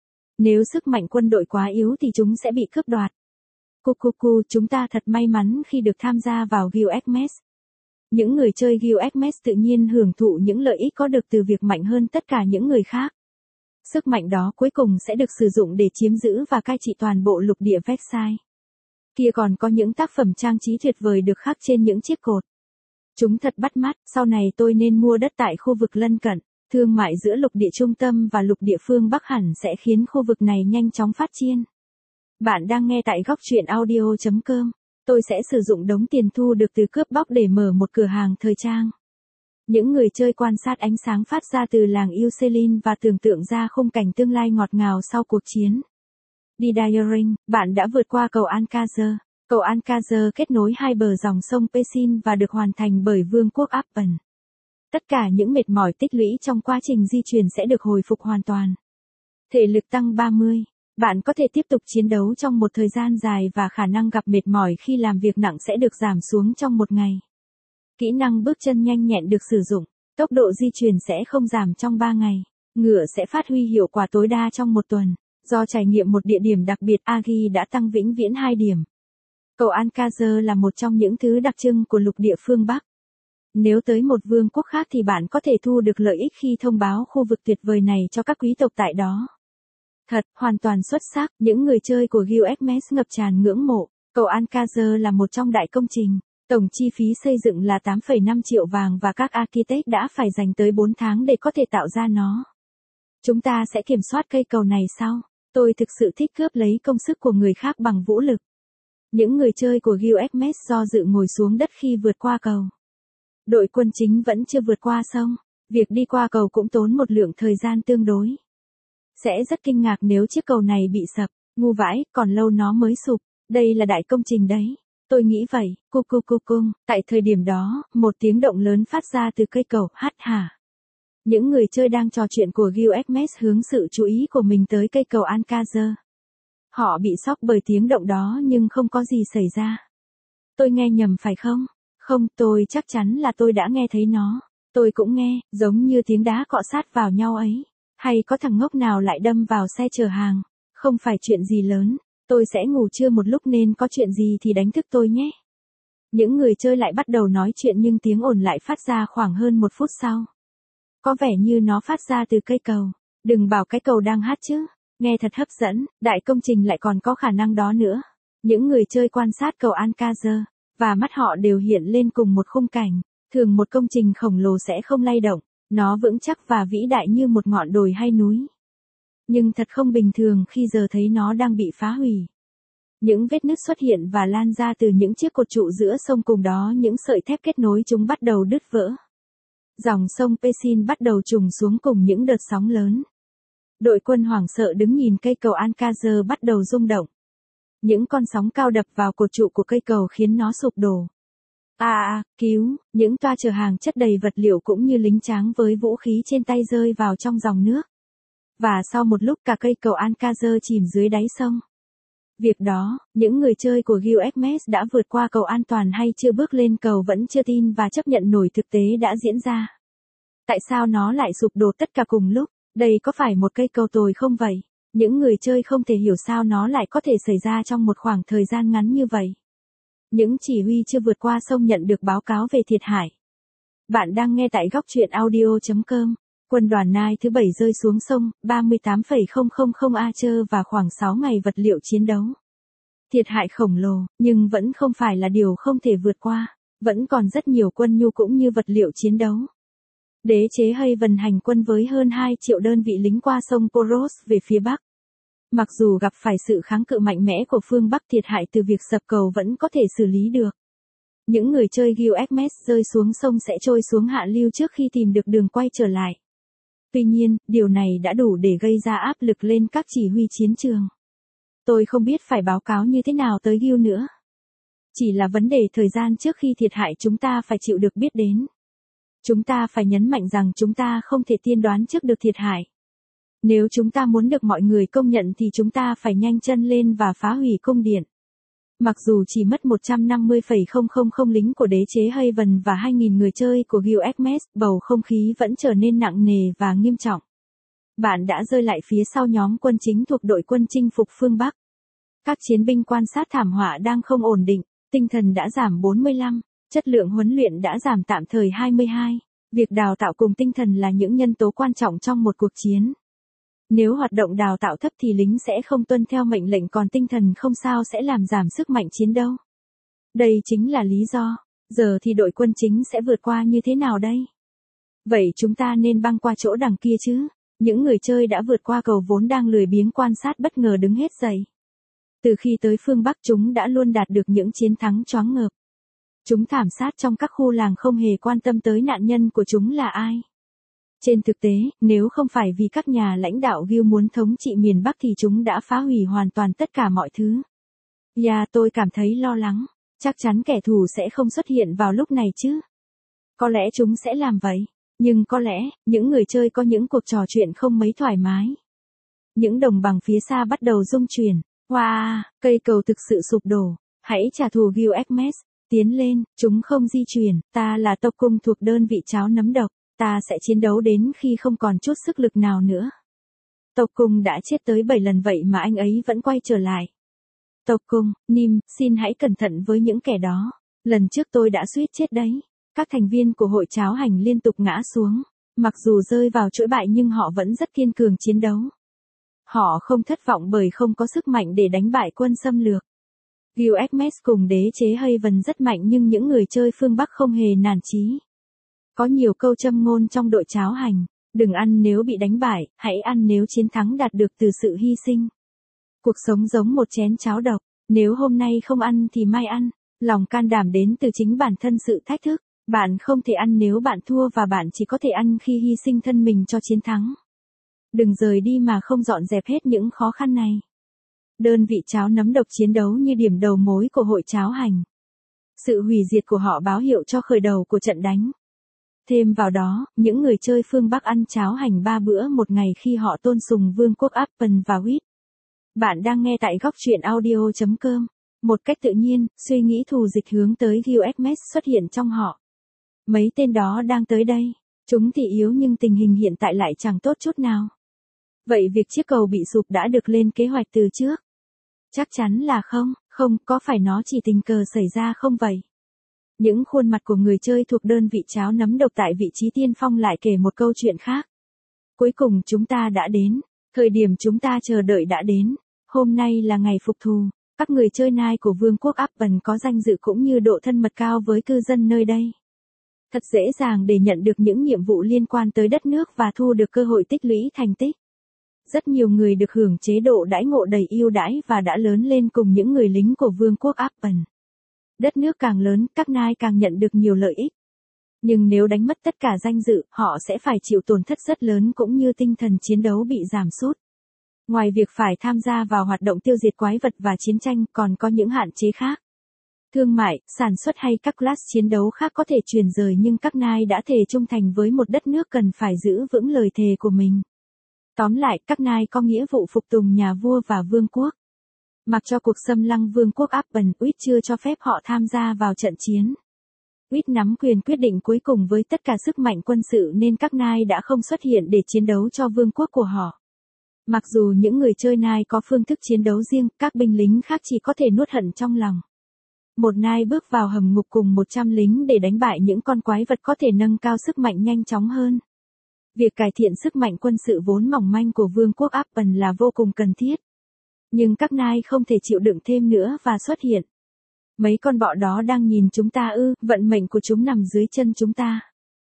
Nếu sức mạnh quân đội quá yếu thì chúng sẽ bị cướp đoạt. Cucucu, chúng ta thật may mắn khi được tham gia vào Guild. Những người chơi Guild tự nhiên hưởng thụ những lợi ích có được từ việc mạnh hơn tất cả những người khác. Sức mạnh đó cuối cùng sẽ được sử dụng để chiếm giữ và cai trị toàn bộ lục địa Versailles. Kia còn có những tác phẩm trang trí tuyệt vời được khắc trên những chiếc cột. Chúng thật bắt mắt, sau này tôi nên mua đất tại khu vực lân cận. Thương mại giữa lục địa trung tâm và lục địa phương Bắc hẳn sẽ khiến khu vực này nhanh chóng phát triển. Bạn đang nghe tại góc truyện audio.com. Tôi sẽ sử dụng đống tiền thu được từ cướp bóc để mở một cửa hàng thời trang. Những người chơi quan sát ánh sáng phát ra từ làng Eucelin và tưởng tượng ra khung cảnh tương lai ngọt ngào sau cuộc chiến. Đi Diring, bạn đã vượt qua cầu Alcazar. Cầu Alcazar kết nối hai bờ dòng sông Pessin và được hoàn thành bởi Vương quốc Appen. Tất cả những mệt mỏi tích lũy trong quá trình di chuyển sẽ được hồi phục hoàn toàn. Thể lực tăng 30. Bạn có thể tiếp tục chiến đấu trong một thời gian dài và khả năng gặp mệt mỏi khi làm việc nặng sẽ được giảm xuống trong một ngày. Kỹ năng bước chân nhanh nhẹn được sử dụng. Tốc độ di chuyển sẽ không giảm trong 3 ngày. Ngựa sẽ phát huy hiệu quả tối đa trong một tuần. Do trải nghiệm một địa điểm đặc biệt, Agi đã tăng vĩnh viễn 2 điểm. Cầu Alcazar là một trong những thứ đặc trưng của lục địa phương Bắc. Nếu tới một vương quốc khác thì bạn có thể thu được lợi ích khi thông báo khu vực tuyệt vời này cho các quý tộc tại đó. Thật, hoàn toàn xuất sắc, những người chơi của Guild ngập tràn ngưỡng mộ. Cầu Alcazar là một trong đại công trình. Tổng chi phí xây dựng là 8,5 triệu vàng và các architect đã phải dành tới 4 tháng để có thể tạo ra nó. Chúng ta sẽ kiểm soát cây cầu này sau. Tôi thực sự thích cướp lấy công sức của người khác bằng vũ lực. Những người chơi của Guild do dự ngồi xuống đất khi vượt qua cầu. Đội quân chính vẫn chưa vượt qua sông. Việc đi qua cầu cũng tốn một lượng thời gian tương đối. Sẽ rất kinh ngạc nếu chiếc cầu này bị sập. Ngu vãi, còn lâu nó mới sụp. Đây là đại công trình đấy. Tôi nghĩ vậy, cung. Tại thời điểm đó, một tiếng động lớn phát ra từ cây cầu, hả. Những người chơi đang trò chuyện của Guild hướng sự chú ý của mình tới cây cầu Alcazar. Họ bị sốc bởi tiếng động đó nhưng không có gì xảy ra. Tôi nghe nhầm phải không? Không, tôi chắc chắn là tôi đã nghe thấy nó. Tôi cũng nghe, giống như tiếng đá cọ sát vào nhau ấy. Hay có thằng ngốc nào lại đâm vào xe chở hàng. Không phải chuyện gì lớn. Tôi sẽ ngủ trưa một lúc nên có chuyện gì thì đánh thức tôi nhé. Những người chơi lại bắt đầu nói chuyện nhưng tiếng ồn lại phát ra khoảng hơn 1 phút sau. Có vẻ như nó phát ra từ cây cầu. Đừng bảo cái cầu đang hát chứ. Nghe thật hấp dẫn, đại công trình lại còn có khả năng đó nữa. Những người chơi quan sát cầu Alcazar, và mắt họ đều hiện lên cùng một khung cảnh. Thường một công trình khổng lồ sẽ không lay động. Nó vững chắc và vĩ đại như một ngọn đồi hay núi. Nhưng thật không bình thường khi giờ thấy nó đang bị phá hủy. Những vết nứt xuất hiện và lan ra từ những chiếc cột trụ giữa sông, cùng đó những sợi thép kết nối chúng bắt đầu đứt vỡ. Dòng sông Pessin bắt đầu trùng xuống cùng những đợt sóng lớn. Đội quân hoảng sợ đứng nhìn cây cầu Alcazar bắt đầu rung động. Những con sóng cao đập vào cột trụ của cây cầu khiến nó sụp đổ. Cứu, những toa chở hàng chất đầy vật liệu cũng như lính tráng với vũ khí trên tay rơi vào trong dòng nước. Và sau một lúc cả cây cầu Alcázar chìm dưới đáy sông. Việc đó, những người chơi của Guild đã vượt qua cầu an toàn hay chưa bước lên cầu vẫn chưa tin và chấp nhận nổi thực tế đã diễn ra. Tại sao nó lại sụp đổ tất cả cùng lúc? Đây có phải một cây cầu tồi không vậy? Những người chơi không thể hiểu sao nó lại có thể xảy ra trong một khoảng thời gian ngắn như vậy. Những chỉ huy chưa vượt qua sông nhận được báo cáo về thiệt hại. Bạn đang nghe tại góc truyện audio.com. Quân đoàn Nile thứ 7 rơi xuống sông, 38,000 Archer và khoảng 6 ngày vật liệu chiến đấu. Thiệt hại khổng lồ, nhưng vẫn không phải là điều không thể vượt qua. Vẫn còn rất nhiều quân nhu cũng như vật liệu chiến đấu. Đế chế Haven hành quân với hơn 2 triệu đơn vị lính qua sông Poros về phía Bắc. Mặc dù gặp phải sự kháng cự mạnh mẽ của phương Bắc, thiệt hại từ việc sập cầu vẫn có thể xử lý được. Những người chơi Guild rơi xuống sông sẽ trôi xuống hạ lưu trước khi tìm được đường quay trở lại. Tuy nhiên, điều này đã đủ để gây ra áp lực lên các chỉ huy chiến trường. Tôi không biết phải báo cáo như thế nào tới Guild nữa. Chỉ là vấn đề thời gian trước khi thiệt hại chúng ta phải chịu được biết đến. Chúng ta phải nhấn mạnh rằng chúng ta không thể tiên đoán trước được thiệt hại. Nếu chúng ta muốn được mọi người công nhận thì chúng ta phải nhanh chân lên và phá hủy cung điện. Mặc dù chỉ mất 150,000 lính của đế chế Haven và 2.000 người chơi của Guild, bầu không khí vẫn trở nên nặng nề và nghiêm trọng. Bạn đã rơi lại phía sau nhóm quân chính thuộc đội quân chinh phục phương Bắc. Các chiến binh quan sát thảm họa đang không ổn định, tinh thần đã giảm 45, chất lượng huấn luyện đã giảm tạm thời 22. Việc đào tạo cùng tinh thần là những nhân tố quan trọng trong một cuộc chiến. Nếu hoạt động đào tạo thấp thì lính sẽ không tuân theo mệnh lệnh, còn tinh thần không sao sẽ làm giảm sức mạnh chiến đấu. Đây chính là lý do, giờ thì đội quân chính sẽ vượt qua như thế nào đây? Vậy chúng ta nên băng qua chỗ đằng kia chứ? Những người chơi đã vượt qua cầu vốn đang lười biếng quan sát bất ngờ đứng hết dậy. Từ khi tới phương Bắc chúng đã luôn đạt được những chiến thắng choáng ngợp. Chúng thảm sát trong các khu làng không hề quan tâm tới nạn nhân của chúng là ai. Trên thực tế, nếu không phải vì các nhà lãnh đạo Guild muốn thống trị miền Bắc thì chúng đã phá hủy hoàn toàn tất cả mọi thứ. Tôi cảm thấy lo lắng, chắc chắn kẻ thù sẽ không xuất hiện vào lúc này chứ. Có lẽ chúng sẽ làm vậy, nhưng có lẽ, những người chơi có những cuộc trò chuyện không mấy thoải mái. Những đồng bằng phía xa bắt đầu rung chuyển. Cây cầu thực sự sụp đổ, hãy trả thù Guild, tiến lên, chúng không di chuyển, ta là tộc cung thuộc đơn vị cháo nấm độc. Ta sẽ chiến đấu đến khi không còn chút sức lực nào nữa. Tộc cung đã chết tới 7 lần vậy mà anh ấy vẫn quay trở lại. Tộc cung, Nim, xin hãy cẩn thận với những kẻ đó. Lần trước tôi đã suýt chết đấy. Các thành viên của hội cháo hành liên tục ngã xuống. Mặc dù rơi vào chuỗi bại nhưng họ vẫn rất kiên cường chiến đấu. Họ không thất vọng bởi không có sức mạnh để đánh bại quân xâm lược. Guild cùng đế chế Haven rất mạnh nhưng những người chơi phương Bắc không hề nản chí. Có nhiều câu châm ngôn trong đội cháo hành, đừng ăn nếu bị đánh bại, hãy ăn nếu chiến thắng đạt được từ sự hy sinh. Cuộc sống giống một chén cháo độc, nếu hôm nay không ăn thì mai ăn, lòng can đảm đến từ chính bản thân sự thách thức, bạn không thể ăn nếu bạn thua và bạn chỉ có thể ăn khi hy sinh thân mình cho chiến thắng. Đừng rời đi mà không dọn dẹp hết những khó khăn này. Đơn vị cháo nấm độc chiến đấu như điểm đầu mối của hội cháo hành. Sự hủy diệt của họ báo hiệu cho khởi đầu của trận đánh. Thêm vào đó, những người chơi phương Bắc ăn cháo hành 3 bữa một ngày khi họ tôn sùng vương quốc Apple và Wheat. Bạn đang nghe tại góc truyện audio.com. Một cách tự nhiên, suy nghĩ thù dịch hướng tới Guild xuất hiện trong họ. Mấy tên đó đang tới đây. Chúng thì yếu nhưng tình hình hiện tại lại chẳng tốt chút nào. Vậy việc chiếc cầu bị sụp đã được lên kế hoạch từ trước? Chắc chắn là không, có phải nó chỉ tình cờ xảy ra không vậy? Những khuôn mặt của người chơi thuộc đơn vị cháo nấm độc tại vị trí tiên phong lại kể một câu chuyện khác. Cuối cùng chúng ta đã đến, thời điểm chúng ta chờ đợi đã đến, hôm nay là ngày phục thù, các người chơi Nile của vương quốc Apple có danh dự cũng như độ thân mật cao với cư dân nơi đây. Thật dễ dàng để nhận được những nhiệm vụ liên quan tới đất nước và thu được cơ hội tích lũy thành tích. Rất nhiều người được hưởng chế độ đãi ngộ đầy ưu đãi và đã lớn lên cùng những người lính của vương quốc Apple. Đất nước càng lớn, các Nile càng nhận được nhiều lợi ích. Nhưng nếu đánh mất tất cả danh dự, họ sẽ phải chịu tổn thất rất lớn cũng như tinh thần chiến đấu bị giảm sút. Ngoài việc phải tham gia vào hoạt động tiêu diệt quái vật và chiến tranh, còn có những hạn chế khác. thương mại, sản xuất hay các class chiến đấu khác có thể chuyển rời nhưng các nai đã thề trung thành với một đất nước cần phải giữ vững lời thề của mình. Tóm lại, các nai có nghĩa vụ phục tùng nhà vua và vương quốc. Mặc cho cuộc xâm lăng vương quốc Appen, Uýt chưa cho phép họ tham gia vào trận chiến. Uýt nắm quyền quyết định cuối cùng với tất cả sức mạnh quân sự nên các nai đã không xuất hiện để chiến đấu cho vương quốc của họ. Mặc dù những người chơi nai có phương thức chiến đấu riêng, các binh lính khác chỉ có thể nuốt hận trong lòng. Một nai bước vào hầm ngục cùng 100 lính để đánh bại những con quái vật có thể nâng cao sức mạnh nhanh chóng hơn. Việc cải thiện sức mạnh quân sự vốn mỏng manh của vương quốc Appen là vô cùng cần thiết. Nhưng các nai không thể chịu đựng thêm nữa và xuất hiện. Mấy con bọ đó đang nhìn chúng ta ư, vận mệnh của chúng nằm dưới chân chúng ta.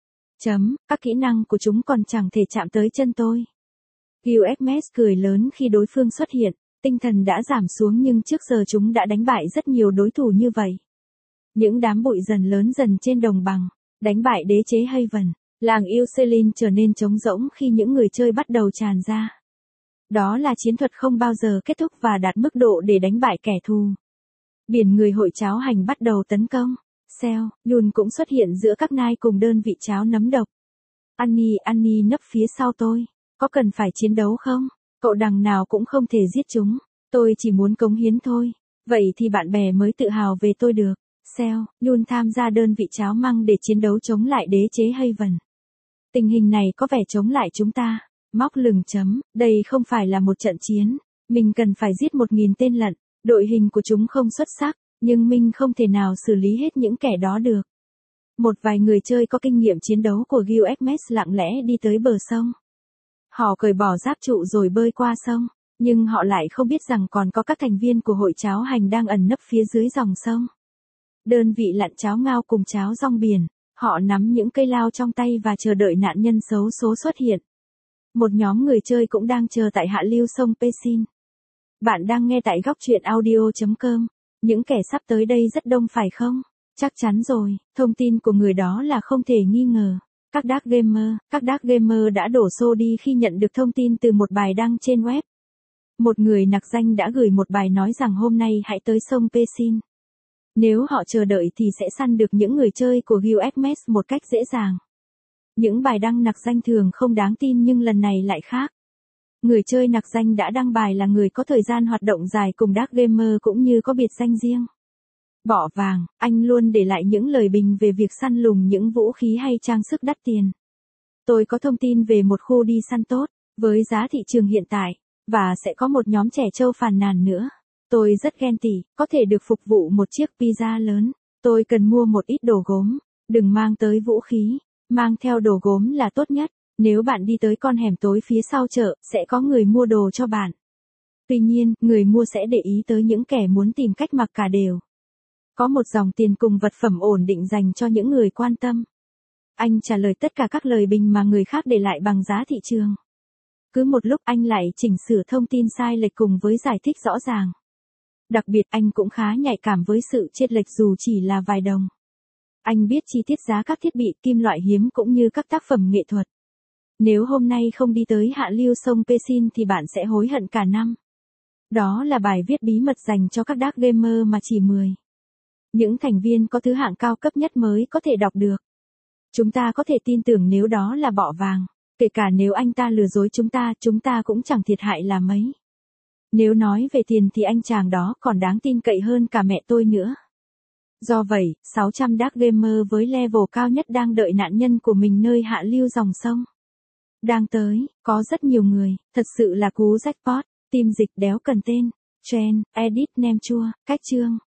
Các kỹ năng của chúng còn chẳng thể chạm tới chân tôi. Gilgamesh cười lớn khi đối phương xuất hiện, tinh thần đã giảm xuống nhưng trước giờ chúng đã đánh bại rất nhiều đối thủ như vậy. Những đám bụi dần lớn dần trên đồng bằng, đánh bại đế chế Haven, làng Eucelin trở nên trống rỗng khi những người chơi bắt đầu tràn ra. Đó là chiến thuật không bao giờ kết thúc và đạt mức độ để đánh bại kẻ thù. Biển người hội cháo hành bắt đầu tấn công. Yun cũng xuất hiện giữa các nai cùng đơn vị cháo nấm độc. Annie nấp phía sau tôi. Có cần phải chiến đấu không? Cậu đằng nào cũng không thể giết chúng. Tôi chỉ muốn cống hiến thôi. Vậy thì bạn bè mới tự hào về tôi được. Yun tham gia đơn vị cháo măng để chiến đấu chống lại đế chế Haven. Tình hình này có vẻ chống lại chúng ta. Móc lừng. Đây không phải là một trận chiến. Mình cần phải giết 1000 tên lận. Đội hình của chúng không xuất sắc, nhưng mình không thể nào xử lý hết những kẻ đó được. Một vài người chơi có kinh nghiệm chiến đấu của Gilgamesh lặng lẽ đi tới bờ sông. Họ cởi bỏ giáp trụ rồi bơi qua sông, nhưng họ lại không biết rằng còn có các thành viên của hội cháo hành đang ẩn nấp phía dưới dòng sông. Đơn vị lặn cháo ngao cùng cháo rong biển, họ nắm những cây lao trong tay và chờ đợi nạn nhân xấu số xuất hiện. Một nhóm người chơi cũng đang chờ tại hạ lưu sông Pesin. Bạn đang nghe tại góc truyện audio.com. Những kẻ sắp tới đây rất đông phải không? Chắc chắn rồi, thông tin của người đó là không thể nghi ngờ. Các dark gamer đã đổ xô đi khi nhận được thông tin từ một bài đăng trên web. Một người nặc danh đã gửi một bài nói rằng hôm nay hãy tới sông Pesin. Nếu họ chờ đợi thì sẽ săn được những người chơi của Gilgamesh một cách dễ dàng. Những bài đăng nặc danh thường không đáng tin nhưng lần này lại khác. Người chơi nặc danh đã đăng bài là người có thời gian hoạt động dài cùng dark gamer cũng như có biệt danh riêng. Bọ vàng, anh luôn để lại những lời bình về việc săn lùng những vũ khí hay trang sức đắt tiền. Tôi có thông tin về một khu đi săn tốt, với giá thị trường hiện tại, và sẽ có một nhóm trẻ trâu phàn nàn nữa. Tôi rất ghen tị, có thể được phục vụ một chiếc pizza lớn. Tôi cần mua một ít đồ gốm, đừng mang tới vũ khí, mang theo đồ gốm là tốt nhất. Nếu bạn đi tới con hẻm tối phía sau chợ, sẽ có người mua đồ cho bạn. Tuy nhiên, người mua sẽ để ý tới những kẻ muốn tìm cách mặc cả đều. Có một dòng tiền cùng vật phẩm ổn định dành cho những người quan tâm. Anh trả lời tất cả các lời bình mà người khác để lại bằng giá thị trường. Cứ một lúc anh lại chỉnh sửa thông tin sai lệch cùng với giải thích rõ ràng. Đặc biệt anh cũng khá nhạy cảm với sự chênh lệch dù chỉ là vài đồng. Anh biết chi tiết giá các thiết bị kim loại hiếm cũng như các tác phẩm nghệ thuật. Nếu hôm nay không đi tới hạ lưu sông Pesin thì bạn sẽ hối hận cả năm. Đó là bài viết bí mật dành cho các dark gamer mà chỉ 10. Những thành viên có thứ hạng cao cấp nhất mới có thể đọc được. Chúng ta có thể tin tưởng nếu đó là bọ vàng. Kể cả nếu anh ta lừa dối chúng ta cũng chẳng thiệt hại là mấy. Nếu nói về tiền thì anh chàng đó còn đáng tin cậy hơn cả mẹ tôi nữa. Do vậy, 600 dark gamer với level cao nhất đang đợi nạn nhân của mình nơi hạ lưu dòng sông. Đang tới, có rất nhiều người, thật sự là cú jackpot, team dịch đéo cần tên, trend, edit nem chua, cách chương.